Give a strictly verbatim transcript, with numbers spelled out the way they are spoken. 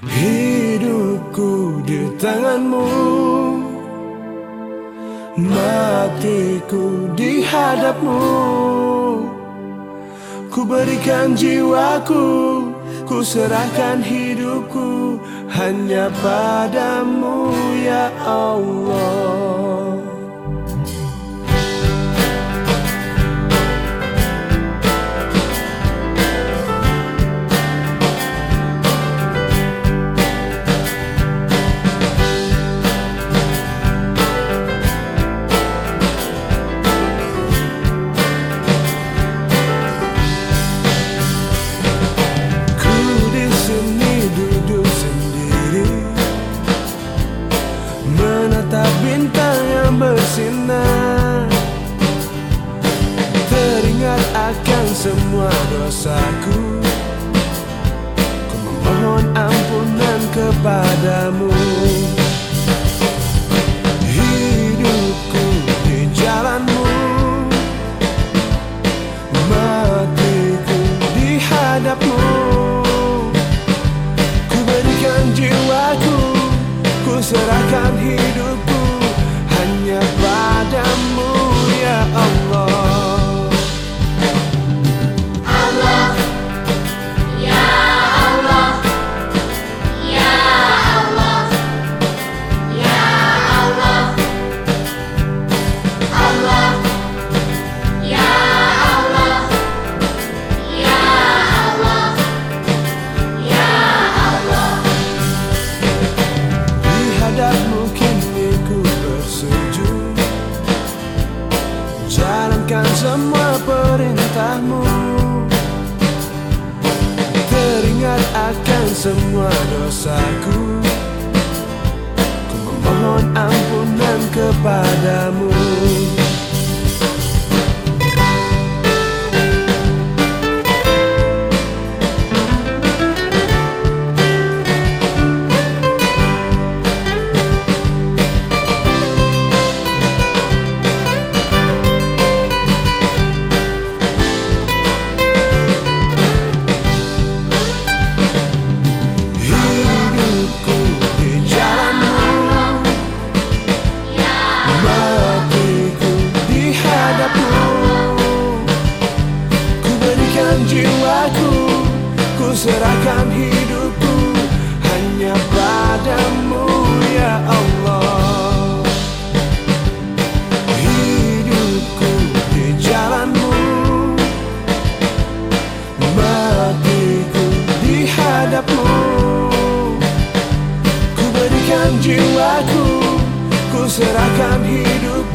Hidupku di tanganmu, matiku di hadapmu. Ku berikan jiwaku, ku serahkan hidupku hanya padamu ya Allah. Bintang yang bersinar, teringat akan semua dosaku. Ku memohon ampunan kepadamu. Hidupku di jalanmu, matiku di hadapmu. Ku berikan jiwaku, ku serahkan hidupku hanya padamu ya Allah. Allah, ya Allah, ya Allah, ya Allah, Allah, ya Allah, ya Allah, ya Allah. Di hadapmu kini ku bersujud, jalankan semua perintahmu. Teringat akan semua dosaku, ku memohon ampunan kepadamu. Jiwaku, ku serahkan hidupku hanya padamu ya Allah. Hidupku di jalanmu, matiku di hadapmu. Ku berikan jiwaku, ku serahkan hidupku